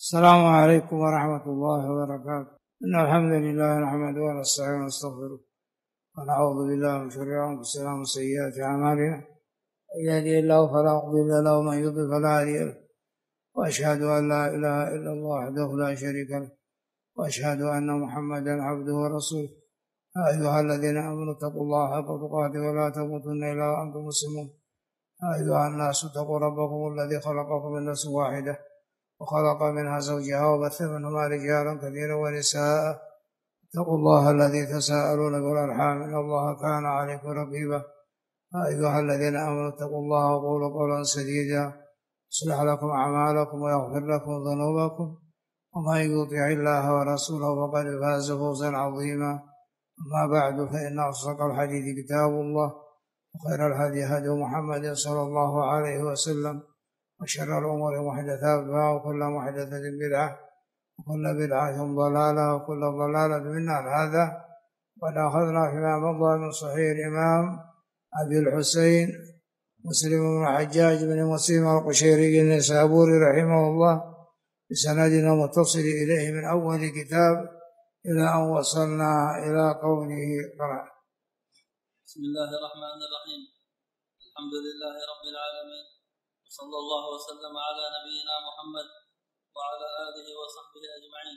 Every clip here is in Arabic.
السلام عليكم ورحمة الله وبركاته. إن الحمد لله نحمده ونستعينه ونستغفره ونعوذ بالله من شرور أنفسنا ومن سيئات أعمالنا، من يهده الله فلا مضل له ومن يضلل فلا هادي له، وأشهد أن لا إله إلا الله وحده لا شريك له، وأشهد أن محمدا عبده ورسوله. يا أيها الذين آمنوا اتقوا الله حق تقاته ولا تموتن إلا وأنتم مسلمون. يا أيها الناس اتقوا ربكم الذي خلقكم من نفس واحدة وخلق منها زوجها وبث منهما رجالا كثيرا ونساء. اتقوا الله الذي تساءلون به والأرحام إن الله كان عليكم رقيبا. يا أيها الذين آمنوا اتقوا الله وقولوا قولا سديدا يصلح لكم أعمالكم ويغفر لكم ذنوبكم، ومن يطع الله ورسوله فقد فاز فوزا عظيما. أما بعد، فإن أصدق الحديث كتاب الله، وخير الهدي هدي محمد صلى الله عليه وسلم، وشر الأمور محدثاتها وكل محدثة بدعة وكل بدعة ضلالة وكل ضلالة في النار. هذا قد أخذنا فيما مضى من صحيح الإمام أبي الحسين مسلم بن الحجاج بن مسلم القشيري النيسابوري رحمه الله بسندنا متصل إليه من أول كتاب إلى أن وصلنا إلى قوله قرأ. بسم الله الرحمن الرحيم. الحمد لله رب العالمين، صلى الله وسلم على نبينا محمد وعلى آله وصحبه أجمعين.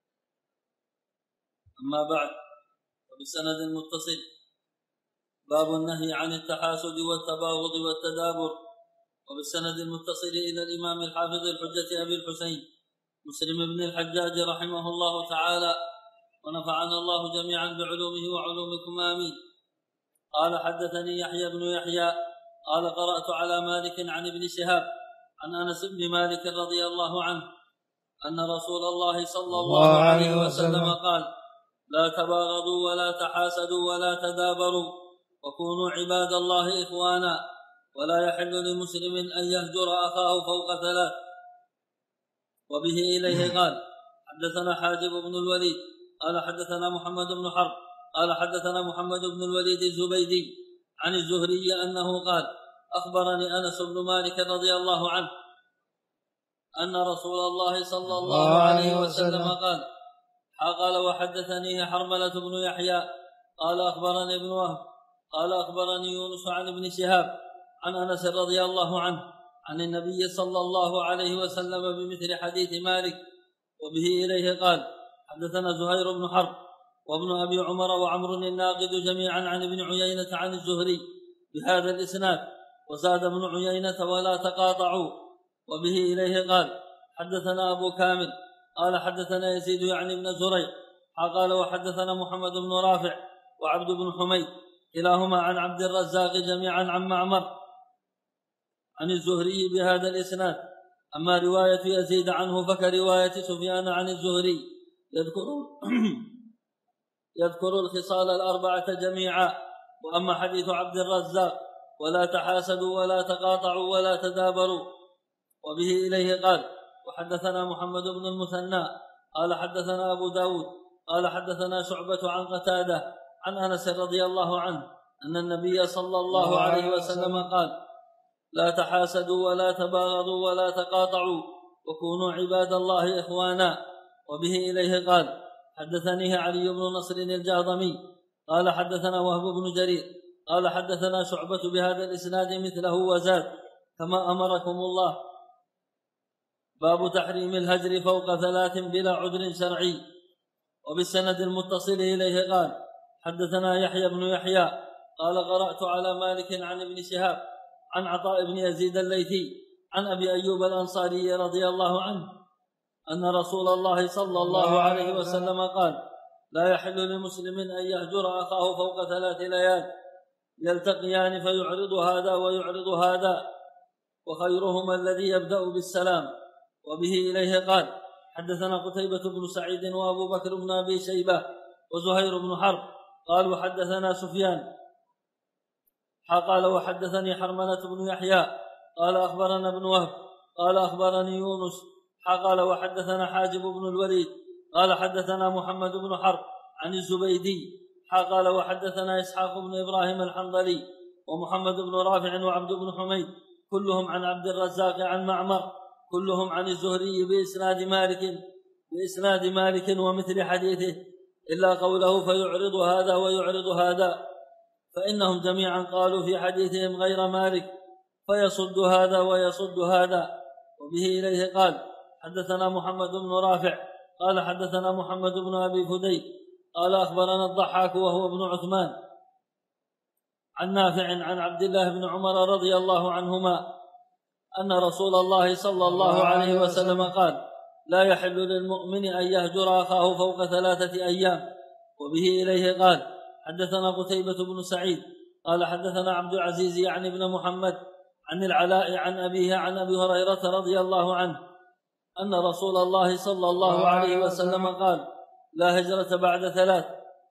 أما بعد، وبسند متصل باب النهي عن التحاسد والتباغض والتدابر. وبالسند المتصل إلى الإمام الحافظ الحجة أبي الحسين مسلم بن الحجاج رحمه الله تعالى، ونفعنا الله جميعا بعلومه وعلومكم آمين. قال حدثني يحيى بن يحيى قال قرأت على مالك عن ابن شهاب عن أنس بن مالك رضي الله عنه أن رسول الله صلى الله عليه وسلم قال: لا تباغضوا ولا تحاسدوا ولا تدابروا، وكونوا عباد الله إخوانا، ولا يحل لمسلم أن يهجر أخاه فوق ثلاث. وبه إليه قال: حدثنا حاجب بن الوليد قال حدثنا محمد بن حرب قال حدثنا محمد بن الوليد الزبيدي عن الزهري أنه قال: أخبرني أنس بن مالك رضي الله عنه أن رسول الله صلى الله عليه وسلم قال وحدثني حرملة بن يحيى قال أخبرني ابن وهب قال أخبرني يونس عن ابن شهاب عن أنس رضي الله عنه عن النبي صلى الله عليه وسلم بمثل حديث مالك. وبه إليه قال: حدثنا زهير بن حرب وابن أبي عمر وعمر الناقد جميعا عن ابن عيينة عن الزهري بهذا الإسناد، وزاد ابن عيينة: ولا تقاطعوا. وبه إليه قال: حدثنا أبو كامل قال حدثنا يزيد يعني بن زريع قال وحدثنا محمد بن رافع وعبد بن حميد كلاهما عن عبد الرزاق جميعا عن معمر عن الزهري بهذا الإسناد. أما رواية يزيد عنه فكرواية سفيان عن الزهري يذكر الخصال الأربعة جميعا. وأما حديث عبد الرزاق: ولا تحاسدوا ولا تقاطعوا ولا تدابروا، وبه إليه قال: وحدثنا محمد بن المثنى قال حدثنا أبو داود قال حدثنا شعبة عن قتادة عن أنس رضي الله عنه أن النبي صلى الله عليه وسلم قال: لا تحاسدوا ولا تباغضوا ولا تقاطعوا، وكونوا عباد الله إخوانا. وبه إليه قال: حدثنيه علي بن نصر الجهضمي قال حدثنا وهب بن جرير قال حدثنا شعبة بهذا الإسناد مثله وزاد: كما أمركم الله. باب تحريم الهجر فوق ثلاث بلا عذر شرعي. وبالسند المتصل إليه قال: حدثنا يحيى بن يحيى قال قرأت على مالك عن ابن شهاب عن عطاء بن يزيد الليثي عن أبي أيوب الأنصاري رضي الله عنه أن رسول الله صلى الله عليه وسلم قال: لا يحل لمسلم أن يهجر أخاه فوق 3 ليال يلتقيان فيعرض هذا ويعرض هذا، وخيرهما الذي يبدأ بالسلام. وبه إليه قال: حدثنا قتيبة بن سعيد وأبو بكر بن أبي شيبة وزهير بن حرب قالوا حدثنا سفيان قال وحدثني حرملة بن يحيى قال أخبرنا ابن وهب قال أخبرني يونس قال وحدثنا حاجب بن الوليد قال حدثنا محمد بن حرب عن الزبيدي قال وحدثنا إسحاق بن إبراهيم الحنظلي ومحمد بن رافع وعبد بن حميد كلهم عن عبد الرزاق عن معمر كلهم عن الزهري بإسناد مالك ومثل حديثه إلا قوله فيعرض هذا ويعرض هذا، فإنهم جميعا قالوا في حديثهم غير مالك فيصد هذا ويصد هذا. وبه إليه قال حدثنا محمد بن رافع قال حدثنا محمد بن أبي فديك قال أخبرنا الضحاك وهو ابن عثمان عن نافع عن عبد الله بن عمر رضي الله عنهما أن رسول الله صلى الله عليه وسلم قال لا يحل للمؤمن أن يهجر أخاه فوق 3 أيام. وبه إليه قال حدثنا قتيبة بن سعيد قال حدثنا عبد العزيز يعني بن محمد عن العلاء عن أبيه عن أبي هريرة رضي الله عنه أن رسول الله صلى الله عليه وسلم قال لا هجرة بعد 3.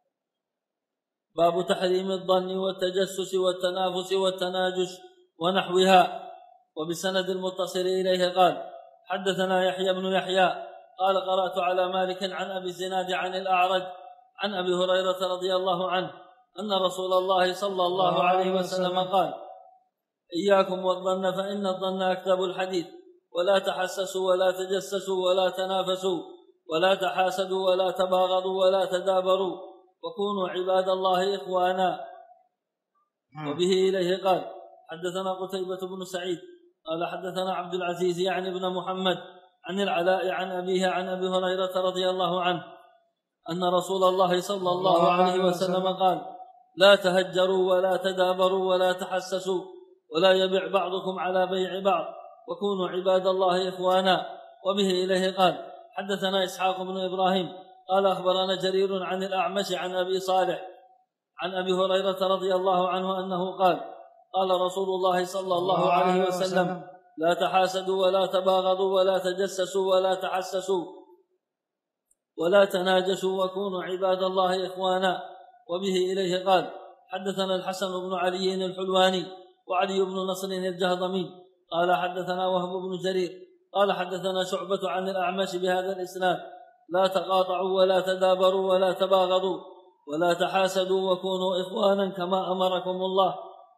باب تحريم الظن والتجسس والتنافس والتناجش ونحوها. وبسند المتصل إليه قال حدثنا يحيى بن يحيى قال قرأت على مالك عن أبي الزناد عن الأعرج عن أبي هريرة رضي الله عنه أن رسول الله صلى الله عليه وسلم قال إياكم والظن فإن الظن أكذب الحديث ولا تحسسوا ولا تجسسوا ولا تنافسوا ولا تحاسدوا ولا تباغضوا ولا تدابروا وكونوا عباد الله إخوانا. وبه إليه قال حدثنا قتيبة بن سعيد قال حدثنا عبد العزيز يعني بن محمد عن العلاء عن أبيه عن أبي هريرة رضي الله عنه أن رسول الله صلى الله عليه وسلم قال لا تهجروا ولا تدابروا ولا تحسسوا ولا يبع بعضكم على بيع بعض وكونوا عباد الله إخوانا. وبه إليه قال حدثنا إسحاق بن إبراهيم قال أخبرنا جرير عن الأعمش عن أبي صالح عن أبي هريرة رضي الله عنه أنه قال قال رسول الله صلى الله عليه وسلم لا تحاسدوا ولا تباغضوا ولا تجسسوا ولا تحسسوا ولا تناجشوا وكونوا عباد الله إخوانا. وبه إليه قال حدثنا الحسن بن علي الحلواني وعلي بن نصر الجهضمي قال حدثنا وهب بن جرير قال حدثنا شعبة عن الأعمش بهذا الإسناد لا تقاطعوا ولا تدابروا ولا تباغضوا ولا تحاسدوا وكونوا إخوانا كما أمركم الله.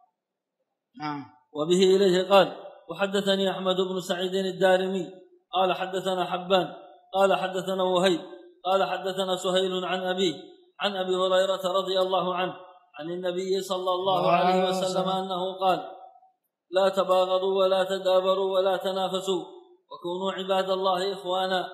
وبه إليه قال وحدثني أحمد بن سعيد الدارمي قال حدثنا حبان قال حدثنا وهيب قال حدثنا سهيل عن أبيه عن أبي هريرة رضي الله عنه عن النبي صلى الله عليه وسلم أنه قال لا تباغضوا ولا تدابروا ولا تنافسوا وكونوا عباد الله إخوانا.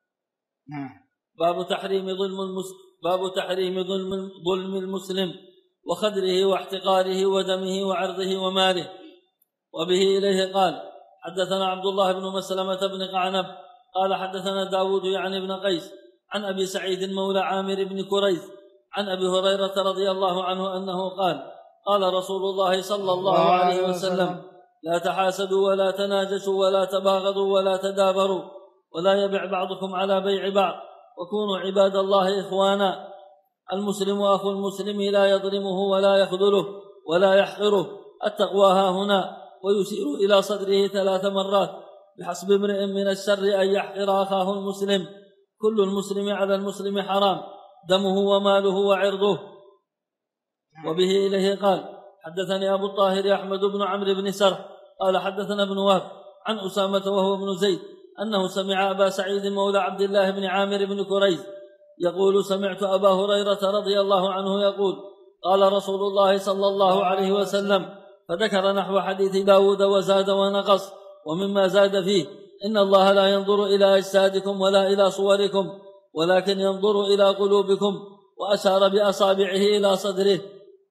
باب تحريم ظلم المسلم وخدره واحتقاره ودمه وعرضه وماله. وبه إليه قال حدثنا عبد الله بن مسلمة بن قعنب قال حدثنا داود يعني بن قيس عن أبي سعيد مولى عامر بن كريز عن أبي هريرة رضي الله عنه أنه قال قال رسول الله صلى الله عليه وسلم لا تحاسدوا ولا تناجشوا ولا تباغضوا ولا تدابروا ولا يبع بعضكم على بيع بعض وكونوا عباد الله إخوانا. المسلم أخو المسلم لا يظلمه ولا يخذله ولا يحقره. التقوى ها هنا ويشير إلى صدره 3 مرات بحسب امرئ من الشر أن يحقر أخاه المسلم. كل المسلم على المسلم حرام دمه وماله وعرضه. وبه إليه قال حدثني أبو الطاهر أحمد بن عمرو بن سرح قال حدثنا ابن وهب عن أسامة وهو ابن زيد أنه سمع أبا سعيد مولى عبد الله بن عامر بن كريز يقول سمعت أبا هريرة رضي الله عنه يقول قال رسول الله صلى الله عليه وسلم فذكر نحو حديث داود وزاد ونقص ومما زاد فيه إن الله لا ينظر إلى أجسادكم ولا إلى صوركم ولكن ينظر إلى قلوبكم وأشار بأصابعه إلى صدره.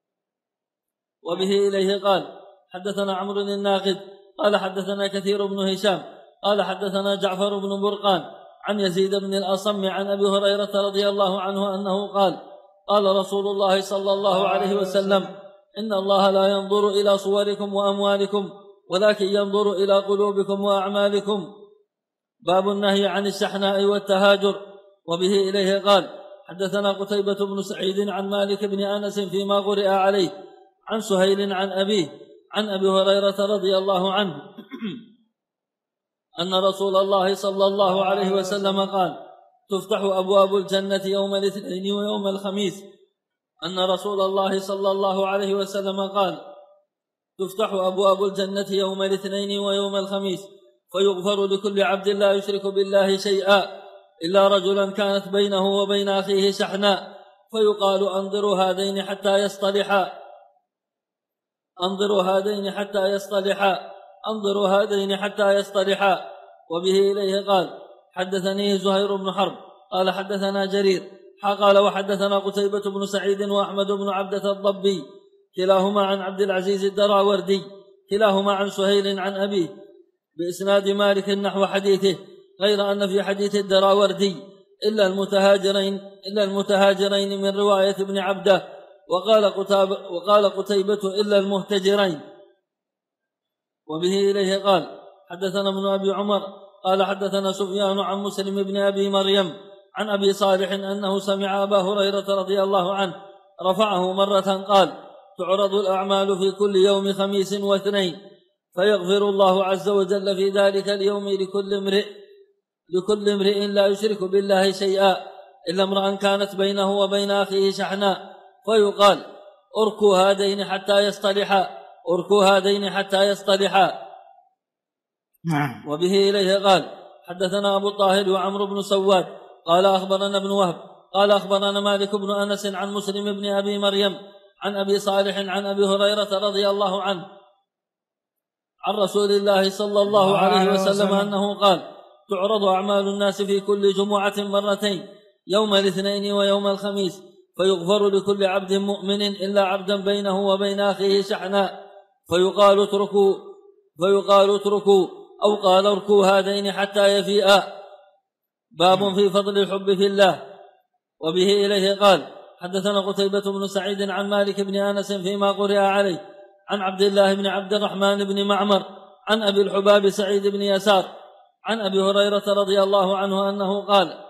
وبه إليه قال حدثنا عمرو الناقد قال حدثنا كثير بن هشام قال حدثنا جعفر بن برقان عن يزيد بن الأصم عن أبي هريرة رضي الله عنه أنه قال قال رسول الله صلى الله عليه وسلم إن الله لا ينظر إلى صوركم وأموالكم ولكن ينظر إلى قلوبكم وأعمالكم. باب النهي عن الشحناء والتهاجر. وبه إليه قال حدثنا قتيبة بن سعيد عن مالك بن أنس فيما قرئ عليه عن سهيل عن أبيه عن أبي هريرة رضي الله عنه أن رسول الله صلى الله عليه وسلم قال تفتح أبواب الجنة يوم الاثنين ويوم الخميس. أن رسول الله صلى الله عليه وسلم قال تفتح أبواب الجنة يوم الاثنين ويوم الخميس فيغفر لكل عبد لا يشرك بالله شيئا إلا رجلا كانت بينه وبين أخيه شحناء، فيقال انظروا هذين حتى يصطلحا. وبه إليه قال حدثني زهير بن حرب قال حدثنا جرير قال وحدثنا قتيبة بن سعيد وأحمد بن عبدة الضبي كلاهما عن عبد العزيز الدراوردي كلاهما عن سهيل عن أبيه بإسناد مالك نحو حديثه، غير أن في حديث الدراوردي إلا المتهاجرين من رواية ابن عبده، وقال قتيبة إلا المهتجرين. وبه إليه قال حدثنا ابن أبي عمر قال حدثنا سفيان عن مسلم بن أبي مريم عن أبي صالح أنه سمع أبا هريرة رضي الله عنه رفعه مرة قال تعرض الأعمال في كل يوم خميس واثنين، فيغفر الله عز وجل في ذلك اليوم لكل امرئ لا يشرك بالله شيئا إلا امرأ كانت بينه وبين أخيه شحناء، فيقال اركوا هذين حتى يصطلحا. وبه إليه قال حدثنا أبو الطاهر وعمرو بن سواد قال أخبرنا ابن وهب قال أخبرنا مالك بن أنس عن مسلم بن أبي مريم عن أبي صالح عن أبي هريرة رضي الله عنه عن رسول الله صلى الله عليه وسلم أنه قال تعرض أعمال الناس في كل جمعة مرتين، يوم الاثنين ويوم الخميس، فيغفر لكل عبد مؤمن إلا عبدا بينه وبين أخيه شحناء، فيقال اتركوا أو قال اركوا هذين حتى يفيئا. باب في فضل الحب في الله. وبه إليه قال حدثنا قتيبة بن سعيد عن مالك بن أنس فيما قرئ عليه عن عبد الله بن عبد الرحمن بن معمر عن أبي الحباب سعيد بن يسار عن أبي هريرة رضي الله عنه أنه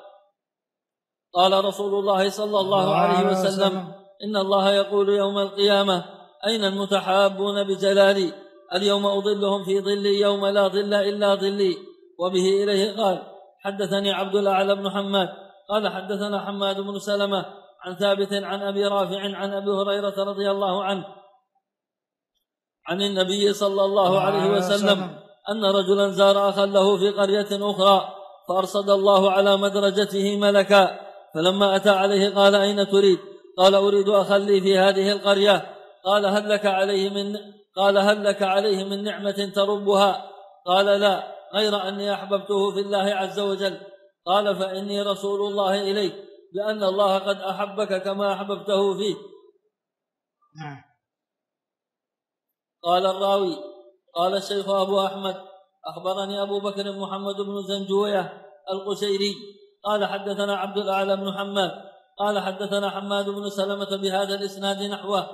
قال رسول الله صلى الله عليه وسلم إن الله يقول يوم القيامة أين المتحابون بجلالي؟ اليوم أظلهم في ظلي يوم لا ظل إلا ظلي. وبه إليه قال حدثني عبد الأعلى بن حماد قال حدثنا حماد بن سلمة عن ثابت عن أبي رافع عن أبي هريرة رضي الله عنه عن النبي صلى الله عليه وسلم أن رجلا زار أخا له في قرية أخرى، فأرصد الله على مدرجته ملكا، فلما أتى عليه قال أين تريد؟ قال أريد أخا لي في هذه القرية. قال هل لك عليه من نعمة تربها؟ قال لا، غير أني أحببته في الله عز وجل. قال فإني رسول الله إليك لأن الله قد أحبك كما أحببته فيه. قال الراوي قال الشيخ أبو أحمد أخبرني أبو بكر محمد بن زنجوية القشيري قال حدثنا عبد الأعلى بن حماد قال حدثنا حماد بن سلمة بهذا الإسناد نحوه.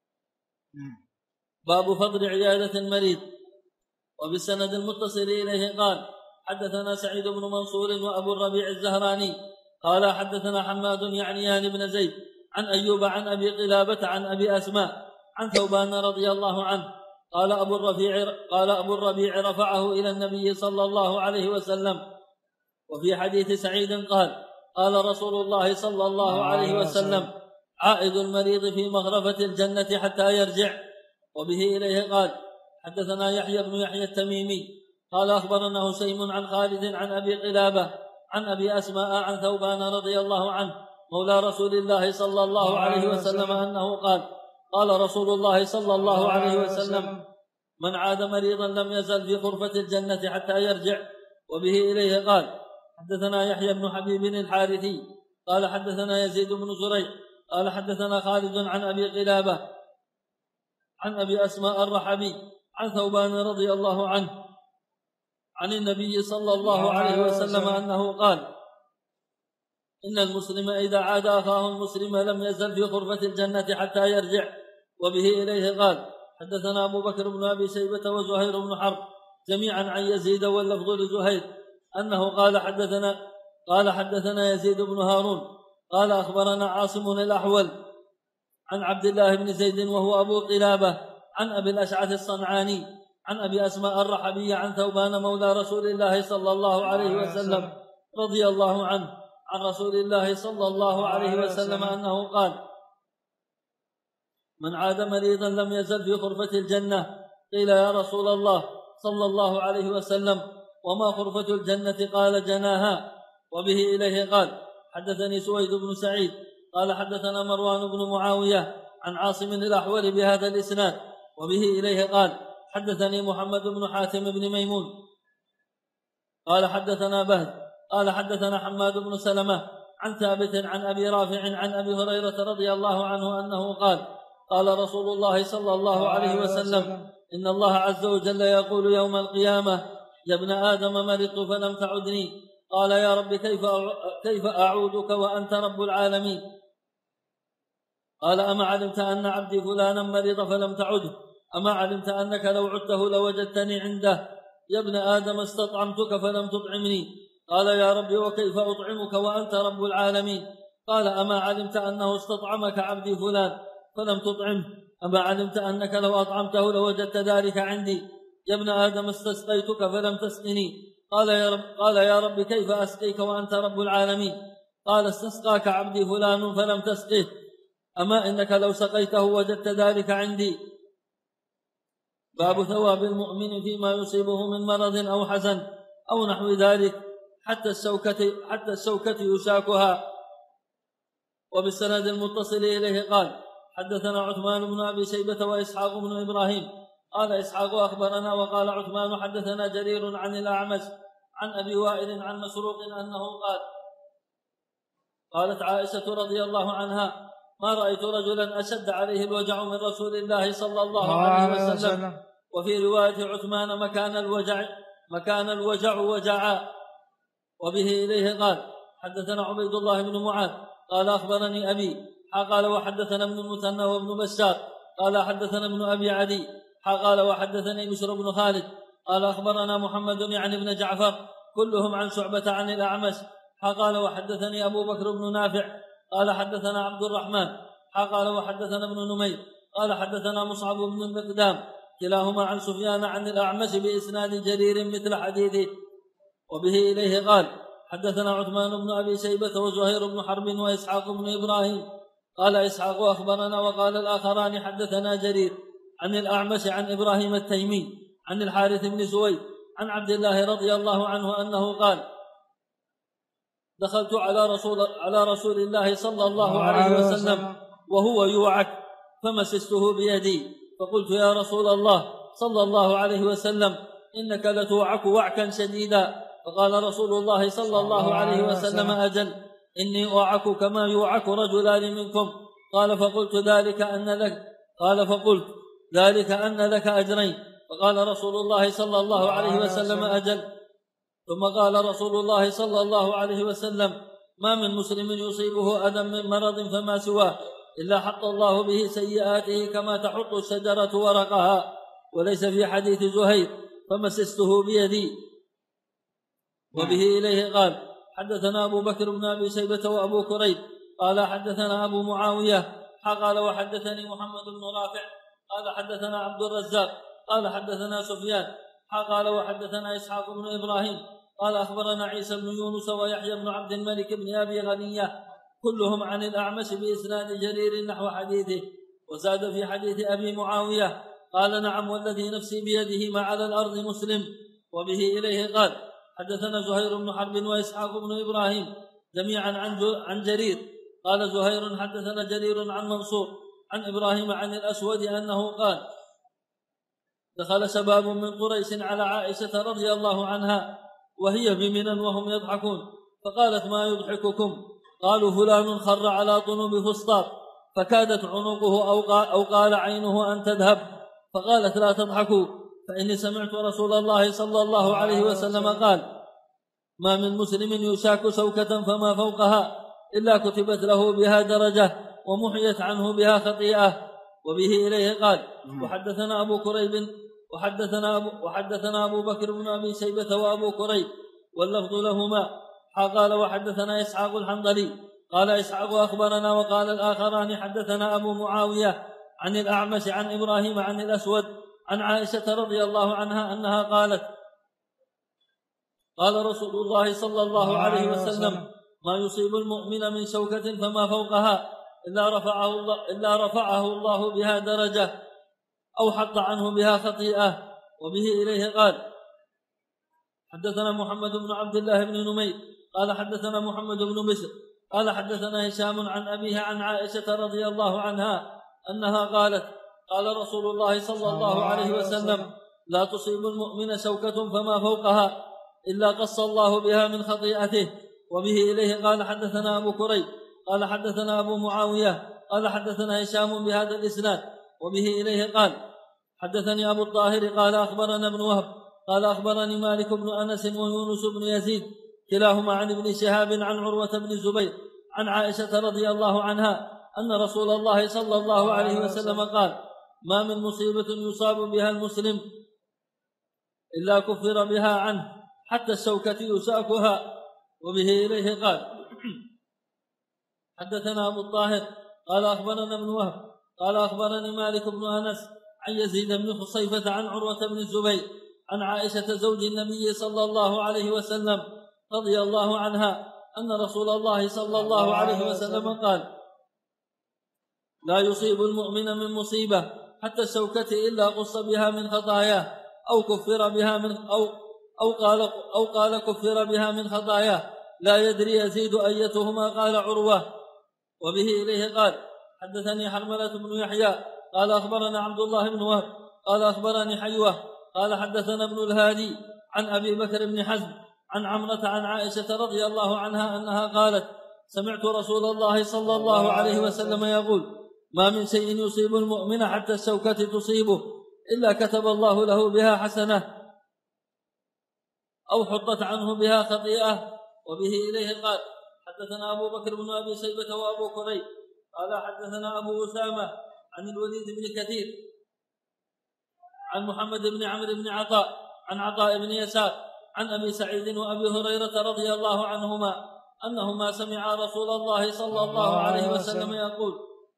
باب فضل عيادة المريض. وبالسند المتصل إليه قال حدثنا سعيد بن منصور وأبو الربيع الزهراني قال حدثنا حماد يعنيان بن زيد عن أيوب عن أبي قلابة عن أبي أسماء عن ثوبان رضي الله عنه قال أبو الربيع رفعه إلى النبي صلى الله عليه وسلم. وفي حديث سعيد قال رسول الله صلى الله عليه وسلم عائد المريض في مغرفة الجنة حتى يرجع. وبه إليه قال حدثنا يحيى بن يحيى التميمي قال أخبرنا هشيم عن خالد عن أبي قلابة عن أبي أسماء عن ثوبان رضي الله عنه مولى رسول الله صلى الله عليه وسلم أنه قال رسول الله صلى الله عليه وسلم من عاد مريضا لم يزل في غرفة الجنة حتى يرجع. وبه إليه قال حدثنا يحيى بن حبيب الحارثي قال حدثنا يزيد بن زريع قال حدثنا خالد عن أبي قلابة عن أبي أسماء الرحبي عن ثوبان رضي الله عنه عن النبي صلى الله عليه وسلم أنه قال إن المسلم إذا عاد أخاه المسلم لم يزل في غرفة الجنة حتى يرجع. وبه إليه قال حدثنا أبو بكر بن أبي شيبة وزهير بن حرب جميعا عن يزيد واللفظ لزهير أنه قال حدثنا يزيد بن هارون قال أخبرنا عاصم الأحول عن عبد الله بن زيد وهو أبو قلابة عن أبي الأشعث الصنعاني عن أبي أسماء الرحبي عن ثوبان مولى رسول الله صلى الله عليه وسلم رضي الله عنه عن رسول الله صلى الله عليه وسلم أنه قال من عاد مريضا لم يزل في غرفة الجنة. قيل يا رسول الله صلى الله عليه وسلم وما خرفة الجنة؟ قال جناها. وبه إليه قال حدثني سويد بن سعيد قال حدثنا مروان بن معاوية عن عاصم الأحول بهذا الإسناد. وبه إليه قال حدثني محمد بن حاتم بن ميمون قال حدثنا بهز قال حدثنا حماد بن سلمة عن ثابت عن أبي رافع عن أبي هريرة رضي الله عنه أنه قال قال رسول الله صلى الله عليه وسلم إن الله عز وجل يقول يوم القيامة يا ابن آدم مرضت فلم تعدني. قال يا رب كيف أعودك وأنت رب العالمين؟ قال أما علمت أن عبدي فلانا مرض فلم تعده؟ أما علمت أنك لو عدته لوجدتني عنده؟ يا ابن آدم استطعمتك فلم تطعمني. قال يا رب وكيف أطعمك وأنت رب العالمين؟ قال أما علمت أنه استطعمك عبدي فلان فلم تطعمه؟ أما علمت أنك لو أطعمته لوجدت ذلك عندي؟ يا ابن آدم استسقيتك فلم تسقني. قال يا رب كيف أسقيك وأنت رب العالمين؟ قال استسقاك عبدي فلان فلم تسقه. أما إنك لو سقيته وجدت ذلك عندي. باب ثواب المؤمن فيما يصيبه من مرض أو حزن أو نحو ذلك حتى السوكة يساكها. وبالسند المتصل إليه قال حدثنا عثمان بن أبي شيبة وإسحاق بن إبراهيم قال إسحاق أخبرنا وقال عثمان حدثنا جرير عن الأعمش عن أبي وائل عن مسروق أنه قال قالت عائشة رضي الله عنها ما رأيت رجلا أشد عليه الوجع من رسول الله صلى الله عليه وسلم. وفي رواية عثمان مكان الوجع وجعا. وبه إليه قال حدثنا عبيد الله بن معاذ قال أخبرني أبي قال وحدثنا ابن المثنى وابن بشار قال حدثنا ابن أبي عدي قال وحدثني بشر بن خالد قال أخبرنا محمد يعني بن جعفر كلهم عن شعبة عن الأعمش قال وحدثني أبو بكر بن نافع قال حدثنا عبد الرحمن قال وحدثنا ابن نمير قال حدثنا مصعب بن المقدام كلاهما عن سفيان عن الأعمش بإسناد جرير مثل حديثه. وبه إليه قال حدثنا عثمان بن أبي شيبة وزهير بن حرب وإسحاق بن إبراهيم قال إسحاق أخبرنا وقال الآخران حدثنا جرير عن الأعمش عن إبراهيم التيمي عن الحارث بن سويد عن عبد الله رضي الله عنه أنه قال دخلت على رسول الله صلى الله عليه وسلم وهو يوعك فمسسته بيدي فقلت يا رسول الله صلى الله عليه وسلم إنك لتوعك وعكا شديدا. فقال رسول الله صلى الله عليه وسلم أجل إني أوعك كما يوعك رجلان منكم. قال فقلت ذلك أن لك أجرين. فقال رسول الله صلى الله عليه وسلم أجل. ثم قال رسول الله صلى الله عليه وسلم ما من مسلم يصيبه أذى من مرض فما سواه إلا حط الله به سيئاته كما تحط الشجرة ورقها. وليس في حديث زهير فمسسته بيدي. وبه إليه قال حدثنا أبو بكر بن أبي شيبة وأبو كريب قال حدثنا أبو معاوية قال وحدثني محمد بن رافع قال حدثنا عبد الرزاق قال حدثنا سفيان قال وحدثنا إسحاق بن إبراهيم قال أخبرنا عيسى بن يونس ويحيى بن عبد الملك بن أبي غنية كلهم عن الأعمش بإسناد جرير نحو حديثه. وزاد في حديث أبي معاوية قال نعم والذي نفسي بيده ما على الأرض مسلم. وبه إليه قال حدثنا زهير بن حرب وإسحاق بن إبراهيم جميعا عن جرير قال زهير حدثنا جرير عن منصور عن إبراهيم عن الأسود أنه قال دخل شباب من قريش على عائشة رضي الله عنها وهي بمنى وهم يضحكون فقالت ما يضحككم؟ قالوا فلان خر على طنوب فسطاط فكادت عنقه أو قال عينه أن تذهب. فقالت لا تضحكوا فإني سمعت رسول الله صلى الله عليه وسلم قال ما من مسلم يشاك شوكة فما فوقها إلا كتبت له بها درجة ومحيت عنه بها خطيئة. وبه إليه قال وحدثنا أبو كريب وحدثنا أبو بكر بن أبي شيبة وأبو كريب واللفظ لهما قال وحدثنا إسحاق الحنظلي قال إسحاق أخبرنا وقال الآخران حدثنا أبو معاوية عن الأعمش عن إبراهيم عن الأسود عن عائشة رضي الله عنها أنها قالت قال رسول الله صلى الله عليه وسلم ما يصيب المؤمن من شوكة فما فوقها إلا رفعه الله بها درجة أو حط عنه بها خطيئة. وبه إليه قال حدثنا محمد بن عبد الله بن نمير قال حدثنا محمد بن بشر قال حدثنا هشام عن أبيه عن عائشة رضي الله عنها أنها قالت قال رسول الله صلى الله عليه وسلم لا تصيب المؤمن شوكة فما فوقها إلا قص الله بها من خطيئته. وبه إليه قال حدثنا أبو كريب قال حدثنا أبو معاوية قال حدثنا هشام بهذا الإسناد. وبه إليه قال حدثني أبو الطاهر قال أخبرنا ابن وهب قال أخبرني مالك بن أنس ويونس بن يزيد كلاهما عن ابن شهاب عن عروة بن الزبير عن عائشة رضي الله عنها أن رسول الله صلى الله عليه وسلم قال ما من مصيبة يصاب بها المسلم إلا كفر بها عنه حتى الشوكة يساكها. وبه إليه قال حدثنا أبو الطاهر قال أخبرنا ابن وهب قال أخبرني مالك بن أنس عن يزيد بن خصيفة عن عروة بن الزبير عن عائشة زوج النبي صلى الله عليه وسلم رضي الله عنها أن رسول الله صلى الله عليه وسلم قال لا يصيب المؤمن من مصيبة حتى الشوكة إلا قص بها من خطاياه أو كفر بها من أو قال كفر بها من خطاياه لا يدري يزيد أيتهما قال عروة. وبه إليه قال حدثني حرملة بن يحيى قال أخبرنا عبد الله بن وهب قال أخبرني حيوة قال حدثنا ابن الهادي عن أبي بكر بن حزم عن عمرة عن عائشة رضي الله عنها أنها قالت سمعت رسول الله صلى الله عليه وسلم يقول ما من شيء يصيب المؤمن حتى الشوكة تصيبه إلا كتب الله له بها حسنة أو حطت عنه بها خطيئة. وبه إليه قال حدثنا أبو بكر بن أبي شيبة وأبو كريب قال حدثنا أبو أسامة عن الوليد بن كثير عن محمد بن عمرو بن عطاء عن عطاء بن يسار عن أبي سعيد وأبي هريرة رضي الله عنهما أنهما سمعا رسول الله صلى الله عليه وسلم يقول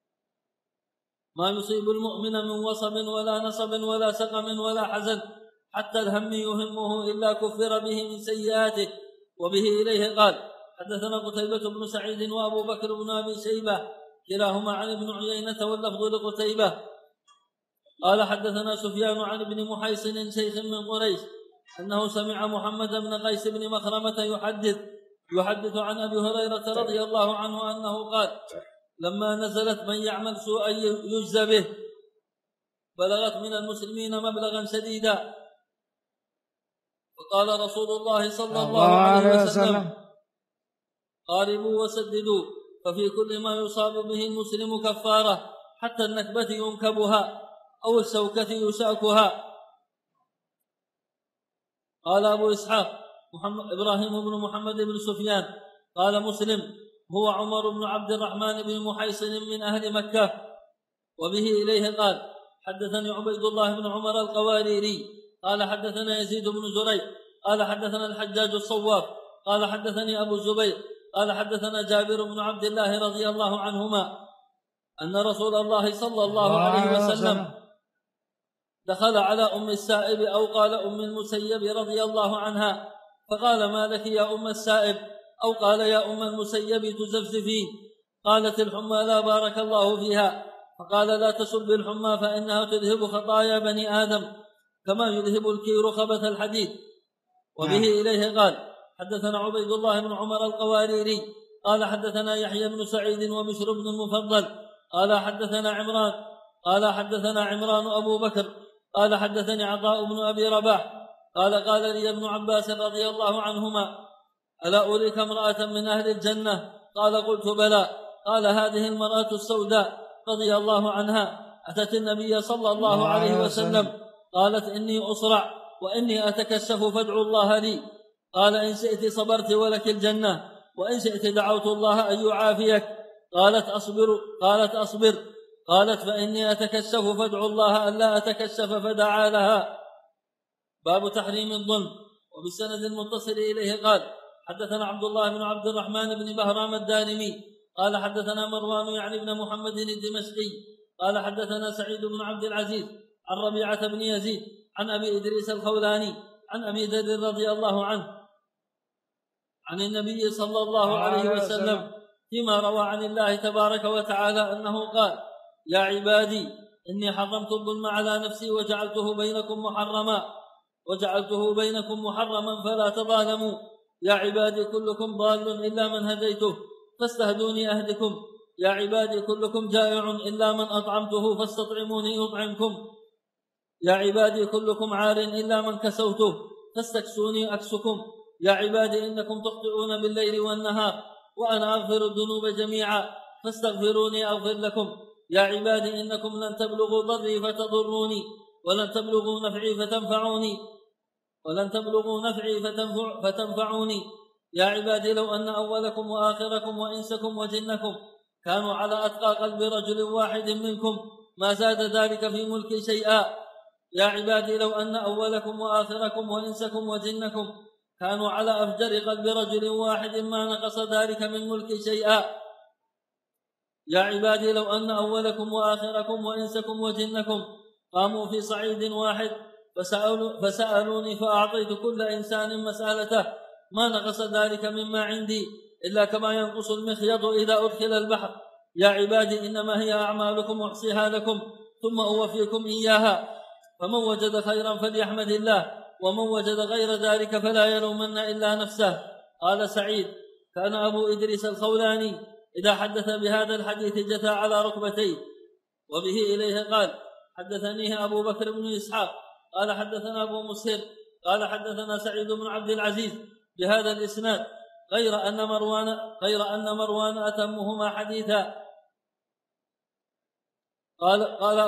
ما يصيب المؤمن من وصب ولا نصب ولا سقم ولا حزن حتى الهم يهمه إلا كفر به من سيئاته. وبه إليه قال حدثنا قتيبة بن سعيد وأبو بكر بن أبي شيبة كلاهما عن ابن عيينة واللفظ لقتيبة قال حدثنا سفيان عن ابن محيصن شيخ من قريش أنه سمع محمد بن قيس بن مخرمة يحدث عن أبي هريرة رضي الله عنه أنه قال لما نزلت من يعمل سوءا يجزى به بلغت من المسلمين مبلغا شديدا وقال رسول الله صلى الله عليه وسلم قاربوا وسددوا ففي كل ما يصاب به المسلم كفارة حتى النكبة ينكبها أو الشوكة يشاكها. قال أبو إسحاق إبراهيم بن محمد بن سفيان قال مسلم هو عمر بن عبد الرحمن بن محيصن من أهل مكة. وبه إليه قال حدثني عبيد الله بن عمر القواريري قال حدثنا يزيد بن زريع قال حدثنا الحجاج الصواف قال حدثني أبو الزبير قال حدثنا جابر بن عبد الله رضي الله عنهما أن رسول الله صلى الله عليه وسلم دخل على أم السائب أو قال أم المسيب رضي الله عنها فقال ما لك يا أم السائب أو قال يا أم المسيب تزفزفين؟ قالت الحمى لا بارك الله فيها. فقال لا تسب الحمى فإنها تذهب خطايا بني آدم كما يذهب الكير خبث الحديد. وبه إليه قال حدثنا عبيد الله بن عمر القواريري قال حدثنا يحيى بن سعيد وبشر بن المفضل قال حدثنا عمران أبو بكر قال حدثني عطاء بن أبي رباح قال لي ابن عباس رضي الله عنهما ألا أريك امرأة من أهل الجنة؟ قال قلت بلى. قال هذه المرأة السوداء رضي الله عنها أتت النبي صلى الله عليه وسلم قالت إني أصرع وإني أتكشف فادعوا الله لي. قال إن شئت صبرت ولك الجنة وإن شئت دعوت الله أن يعافيك. قالت أصبر. قالت فإني أتكشف فادعوا الله أن لا أتكشف فدعا لها. باب تحريم الظلم. وبالسند المتصل إليه قال حدثنا عبد الله بن عبد الرحمن بن بهرام الدارمي قال حدثنا مروان يعني بن محمد الدمشقي قال حدثنا سعيد بن عبد العزيز عن ربيعة بن يزيد عن أبي إدريس الخولاني عن أبي ذر رضي الله عنه عن النبي صلى الله عليه وسلم فيما روى عن الله تبارك وتعالى أنه قال يا عبادي إني حرمت الظلم على نفسي وجعلته بينكم محرما وجعلته بينكم محرما فلا تظالموا. يا عبادي كلكم ضال إلا من هديته فاستهدوني أهدكم. يا عبادي كلكم جائع إلا من أطعمته فاستطعموني أطعمكم. يا عبادي كلكم عار إلا من كسوته فاستكسوني أكسكم. يا عبادي إنكم تخطئون بالليل والنهار وأنا أغفر الذنوب جميعا فاستغفروني أغفر لكم. يا عبادي إنكم لن تبلغوا ضري فتضروني ولن تبلغوا نفعي فتنفعوني. يا عبادي لو أن أولكم وآخركم وإنسكم وجنكم كانوا على أتقى قلب رجل واحد منكم ما زاد ذلك في ملكي شيئا. يا عبادي لو أن أولكم وآخركم وإنسكم وجنكم كانوا على أفجر قلب رجل واحد ما نقص ذلك من ملكي شيئا. يا عبادي لو أن أولكم وآخركم وإنسكم وجنكم قاموا في صعيد واحد فسألوني فأعطيت كل إنسان مسألته ما نقص ذلك مما عندي إلا كما ينقص المخيط إذا أدخل البحر. يا عبادي إنما هي أعمالكم أحصيها لكم ثم أوفيكم إياها. فمن وجد خيرا فليحمد الله ومن وجد غير ذلك فلا يلومن إلا نفسه. قال سعيد: كان أبو إدريس الخولاني إذا حدث بهذا الحديث جثى على ركبتيه. وبه إليه قال: حدثنيه أبو بكر بن إسحاق قال حدثنا أبو مسهر قال حدثنا سعيد بن عبد العزيز بهذا الإسناد غير أن مروان أتمهما حديثا. قال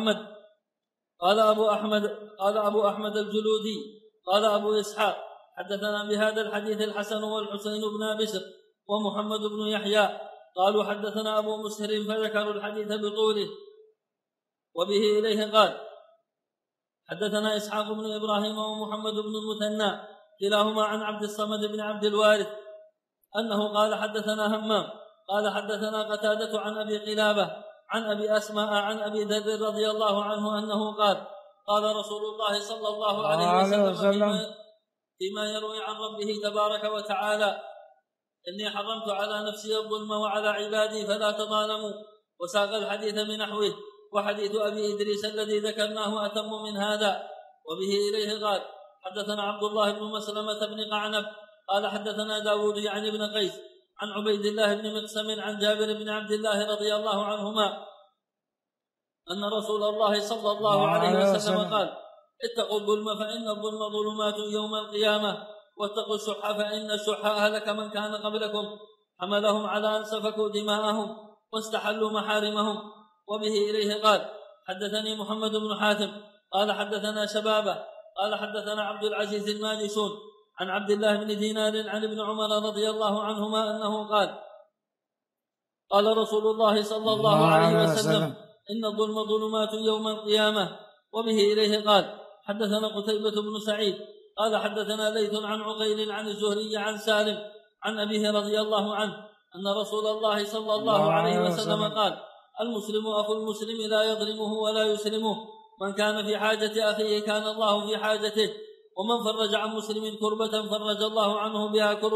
أبو أحمد الجلودي قال أبو إسحاق حدثنا بهذا الحديث الحسن والحسين بن بشر ومحمد بن يحيى قالوا حدثنا أبو مسهر فذكروا الحديث بطوله. وبه إليه قال: حدثنا إسحاق بن إبراهيم ومحمد بن المثنى كلاهما عن عبد الصمد بن عبد الوارث أنه قال حدثنا همام قال حدثنا قتادة عن أبي قلابة عن أبي أسماء عن أبي ذر رضي الله عنه أنه قال: قال رسول الله صلى الله عليه وسلم فيما يروي عن ربه تبارك وتعالى: إني حرمت على نفسي الظلم وعلى عبادي فلا تظالموا. وساق الحديث بنحوه. وحديث أبي إدريس الذي ذكرناه أتم من هذا. وبه إليه قال: حدثنا عبد الله بن مسلمة بن قعنب قال حدثنا داود يعني بن قيس عن عبيد الله بن مقسم عن جابر بن عبد الله رضي الله عنهما أن رسول الله صلى الله عليه وسلم قال: اتقوا الظلم فإن الظلم ظلمات يوم القيامة واتقوا الشح فإن الشح أهلك من كان قبلكم حملهم على أن سفكوا دماءهم واستحلوا محارمهم. وبه إليه قال: حدثني محمد بن حاتم قال حدثنا شبابه قال حدثنا عبد العزيز الماجشون عن عبد الله بن دينار عن ابن عمر رضي الله عنهما أنه قال: قال رسول الله صلى الله عليه وسلم: إن الظلم ظلمات يوم القيامة. وبه إليه قال: حدثنا قتيبة بن سعيد قال حدثنا ليث عن عقيل عن الزهري عن سالم عن أبيه رضي الله عنه أن رسول الله صلى الله عليه وسلم قال: المسلم أخو المسلم لا يظلمه ولا يسلمه. من كان في حاجة أخيه كان الله في حاجته. ومن فرج عن مسلم كربة فرج الله عنه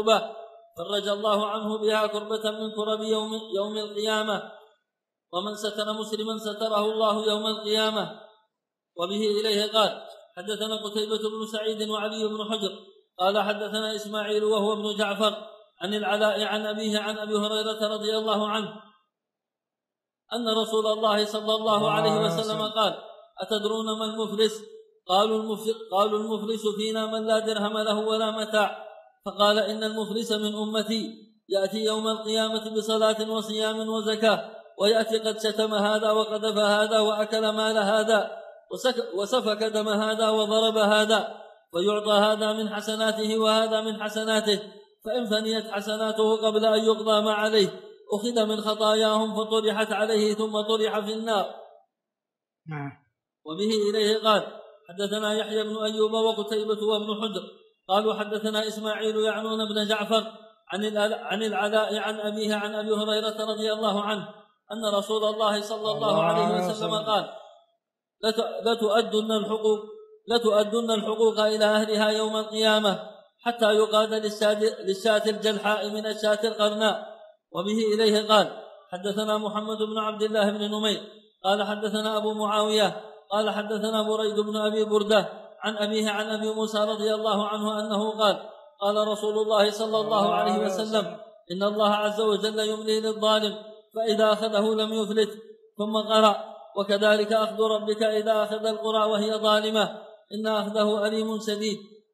بها كربة من كرب يوم القيامة. ومن ستر مسلما ستره الله يوم القيامة. وبه إليه قال: حدثنا قتيبة بن سعيد وعلي بن حجر قال حدثنا إسماعيل وهو ابن جعفر عن العلاء عن أبيه عن أبي هريرة رضي الله عنه أن رسول الله صلى الله عليه وسلم قال: أتدرون ما المفلس؟ قالوا المفلس فينا من لا درهم له ولا متاع. فقال: إن المفلس من أمتي يأتي يوم القيامة بصلاة وصيام وزكاة ويأتي قد شتم هذا وقذف هذا وأكل مال هذا وسفك دم هذا وضرب هذا، فيعطى هذا من حسناته وهذا من حسناته، فإن فنيت حسناته قبل أن يقضى ما عليه أخذ من خطاياهم فطرحت عليه ثم طرح في النار. وبه إليه قال: حدثنا يحيى بن أيوب وقتيبة وابن حجر قالوا حدثنا إسماعيل يعنون بن جعفر عن العلاء عن أبيه عن أبي هريرة رضي الله عنه أن رسول الله صلى الله عليه وسلم قال: لتؤدن الحقوق إلى أهلها يوم القيامة حتى يقاد للشاة الجلحاء من الشاة القرناء. وبه إليه قال: حدثنا محمد بن عبد الله بن نمير قال حدثنا أبو معاوية قال حدثنا بريد بن أبي بردة عن أبيه عن أبي موسى رضي الله عنه أنه قال قال رسول الله صلى الله عليه وسلم إن الله عز وجل يملي للظالم فإذا أخذه لم يفلت. ثم قرأ وكذلك أخذ ربك إذا أخذ القرى وهي ظالمة إن أخذه أليم شديد.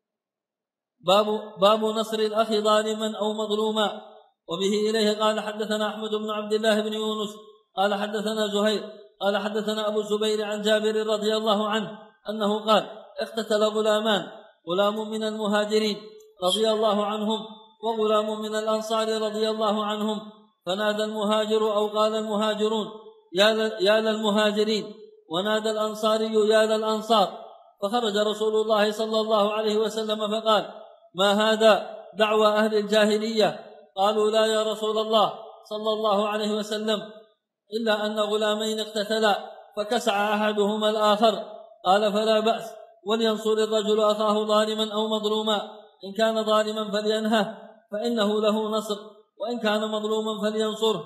باب نصر الأخ ظالما أو مظلوما. وبه إليه قال حدثنا أحمد بن عبد الله بن يونس قال حدثنا زهير قال حدثنا أبو الزبير عن جابر رضي الله عنه أنه قال اقتتل غلامان، غلام من المهاجرين رضي الله عنهم وغلام من الأنصار رضي الله عنهم، فنادى المهاجر أو قال المهاجرون يا للمهاجرين، ونادى الأنصاري يا للأنصار. فخرج رسول الله صلى الله عليه وسلم فقال ما هذا دعوى أهل الجاهلية؟ قالوا لا يا رسول الله صلى الله عليه وسلم إلا أن غلامين اقتتلا فكسع أحدهما الآخر. قال فلا بأس، ولينصر الرجل أخاه ظالما أو مظلوما، إن كان ظالما فلينهه فإنه له نصر، وإن كان مظلوما فلينصره.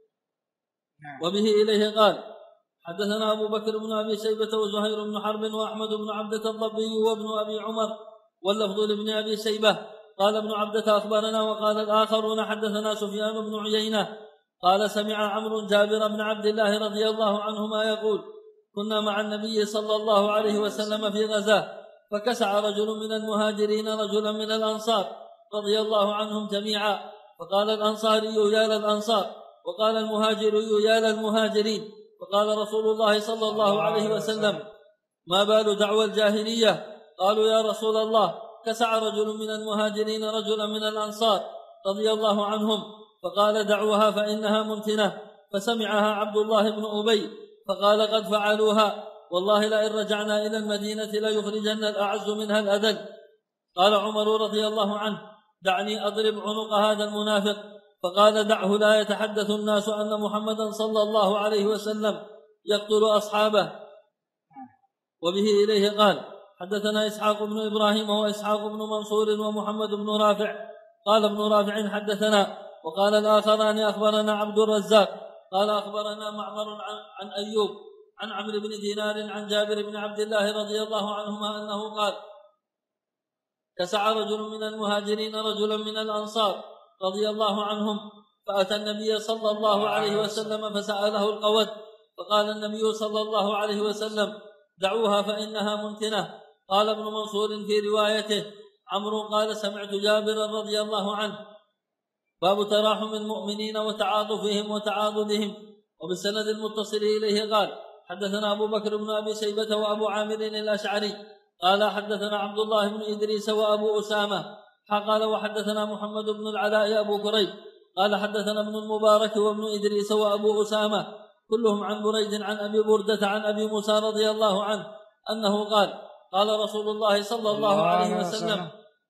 وبه إليه قال حدثنا أبو بكر بن أبي شيبة وزهير بن حرب وأحمد بن عبدة الضبي وابن أبي عمر، واللفظ لابن أبي شيبة قال ابن عبدة أخبرنا، وقال الآخرون حدثنا سفيان بن عيينة قال سمع عمرو جابر بن عبد الله رضي الله عنهما يقول كنا مع النبي صلى الله عليه وسلم في غزاه، فكسع رجل من المهاجرين رجلا من الأنصار رضي الله عنهم جميعا، فقال الأنصاري يا للأنصار، وقال المهاجري يا للمهاجرين. فقال رسول الله صلى الله عليه وسلم ما بال دعوى الجاهلية؟ قالوا يا رسول الله كسع رجل من المهاجرين رجلا من الأنصار رضي الله عنهم، فقال دعوها فإنها منتنة. فسمعها عبد الله بن أبي فقال قد فعلوها، والله لئن رجعنا إلى المدينة ليخرجن الأعز منها الأذل. قال عمر رضي الله عنه دعني أضرب عنق هذا المنافق، فقال دعه لا يتحدث الناس أن محمدا صلى الله عليه وسلم يقتل أصحابه. وبه إليه قال حدثنا إسحاق بن إبراهيم وإسحاق بن منصور ومحمد بن رافع قال ابن رافع حدثنا، وقال الآخران أخبرنا عبد الرزاق قال أخبرنا معمر عن أيوب عن عمرو بن دينار عن جابر بن عبد الله رضي الله عنهما أنه قال كسع رجل من المهاجرين رجلا من الأنصار رضي الله عنهم، فأتى النبي صلى الله عليه وسلم فسأله القود، فقال النبي صلى الله عليه وسلم دعوها فإنها منتنة. قال ابن منصور في روايته عمرو قال سمعت جابرا رضي الله عنه. باب تراحم المؤمنين وتعاطفهم وتعاضدهم. وبالسند المتصل إليه قال حدثنا أبو بكر بن أبي شيبة وأبو عامر الأشعري قال حدثنا عبد الله بن إدريس وأبو أسامة قال وحدثنا محمد بن العلاء أبو كريب قال حدثنا ابن المبارك وابن إدريس وأبو أسامة كلهم عن بريد عن أبي بردة عن أبي موسى رضي الله عنه أنه قال قال رسول الله صلى الله عليه وسلم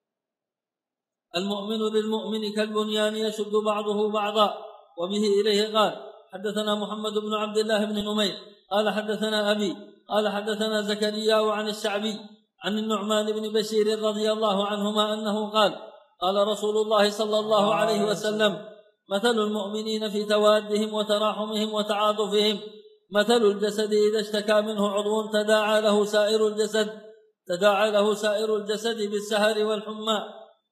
المؤمن للمؤمن كالبنيان يشد بعضه بعضا. وبه إليه قال حدثنا محمد بن عبد الله بن نمير قال حدثنا أبي قال حدثنا زكريا عن الشعبي عن النعمان بن بشير رضي الله عنهما أنه قال قال رسول الله صلى الله عليه وسلم مثل المؤمنين في توادهم وتراحمهم وتعاطفهم مثل الجسد إذا اشتكى منه عضو تداعى له سائر الجسد بالسهر والحمى.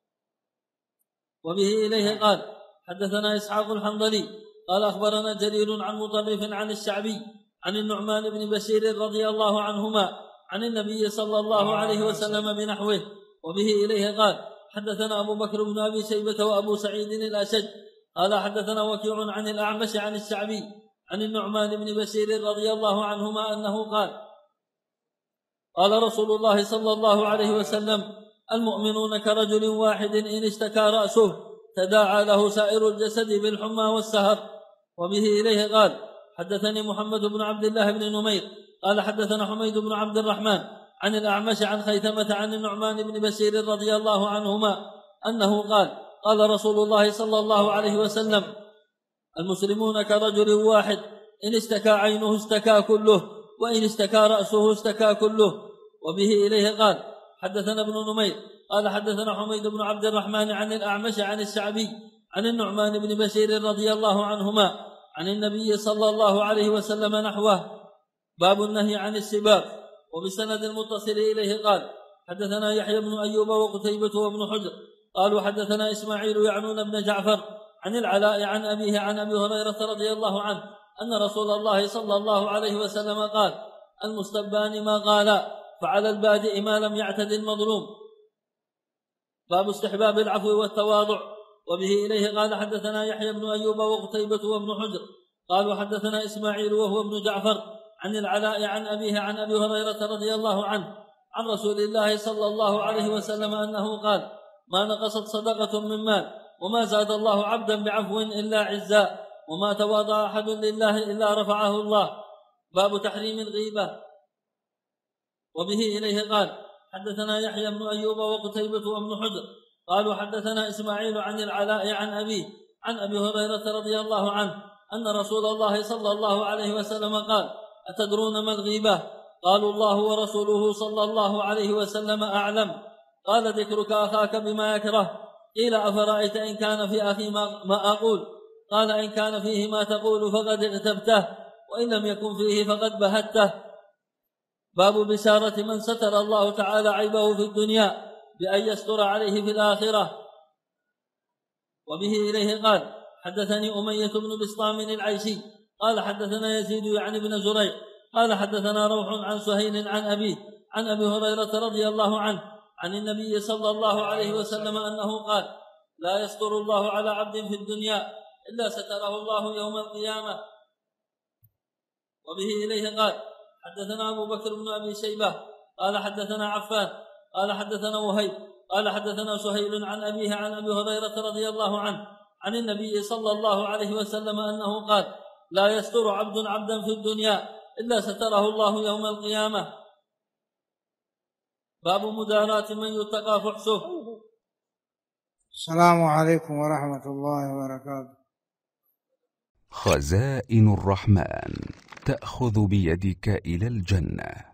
وبه إليه قال حدثنا إسحاق الحنظلي قال أخبرنا جرير عن مطرف عن الشعبي عن النعمان بن بشير رضي الله عنهما عن النبي صلى الله عليه وسلم بنحوه. وبه إليه قال حدثنا أبو بكر بن أبي شيبة وأبو سعيد الأشج قال حدثنا وكيع عن الأعمش عن الشعبي عن النعمان بن بشير رضي الله عنهما أنه قال قال رسول الله صلى الله عليه وسلم المؤمنون كرجل واحد إن اشتكى رأسه تداعى له سائر الجسد بالحمى والسهر. وبه إليه قال حدثني محمد بن عبد الله بن نمير قال حدثنا حميد بن عبد الرحمن عن الأعمش عن خيثمة عن النعمان بن بشير رضي الله عنهما أنه قال قال رسول الله صلى الله عليه وسلم المسلمون كرجل واحد إن اشتكى عينه اشتكى كله، وإن اشتكى رأسه اشتكى كله. وبه إليه قال حدثنا ابن نمير قال حدثنا حميد بن عبد الرحمن عن الأعمش عن الشعبي عن النعمان بن بشير رضي الله عنهما عن النبي صلى الله عليه وسلم نحوه. باب النهي عن السباب. وبسند المتصل إليه قال حدثنا يحيى بن أيوب وقتيبة وابن حجر قالوا حدثنا إسماعيل يعنون بن جعفر عن العلاء عن أبيه عن أبي هريرة رضي الله عنه أن رسول الله صلى الله عليه وسلم قال: المستبان ما قالا، فعلى البادئ ما لم يعتد المظلوم. باب استحباب العفو والتواضع. وبه إليه قال حدثنا يحيى بن أيوب وقتيبة وابن حجر قالوا حدثنا إسماعيل وهو ابن جعفر عن العلاء عن أبيه عن أبي هريرة رضي الله عنه عن رسول الله صلى الله عليه وسلم أنه قال: ما نقصت صدقة من مال، وما زاد الله عبدا بعفو إلا عزا، وما تواضع أحد لله إلا رفعه الله. باب تحريم الغيبة. وبه إليه قال حدثنا يحيى بن أيوب وقتيبة وابن حجر قالوا حدثنا إسماعيل عن العلاء عن أبيه عن أبي هريرة رضي الله عنه أن رسول الله صلى الله عليه وسلم قال: أتدرون ما الغيبة؟ قالوا: الله ورسوله صلى الله عليه وسلم أعلم. قال: ذكرك أخاك بما يكره. قيل: أفرأيت إن كان في أخي ما أقول؟ قال: إن كان فيه ما تقول فقد اغتبته، وإن لم يكن فيه فقد بهته. باب بشارة من ستر الله تعالى عيبه في الدنيا بأن يستر عليه في الآخرة. وبه إليه قال حدثني أمية بن بسطام العيشي قال حدثنا يزيد يعني بن زريع قال حدثنا روح عن سهيل عن أبيه عن أبي هريرة رضي الله عنه عن النبي صلى الله عليه وسلم أنه قال: لا يستر الله على عبد في الدنيا إلا ستره الله يوم القيامة. وبه إليه قال حدثنا أبو بكر بن أبي شيبة قال حدثنا عفان قال حدثنا وهيب قال حدثنا سهيل عن أبيه عن أبي هريرة رضي الله عنه عن النبي صلى الله عليه وسلم أنه قال: لا يستر عبد عبدا في الدنيا إلا ستره الله يوم القيامة. باب مداراة من يتقى فحشه. السلام عليكم ورحمة الله وبركاته. خزائن الرحمن تأخذ بيدك إلى الجنة.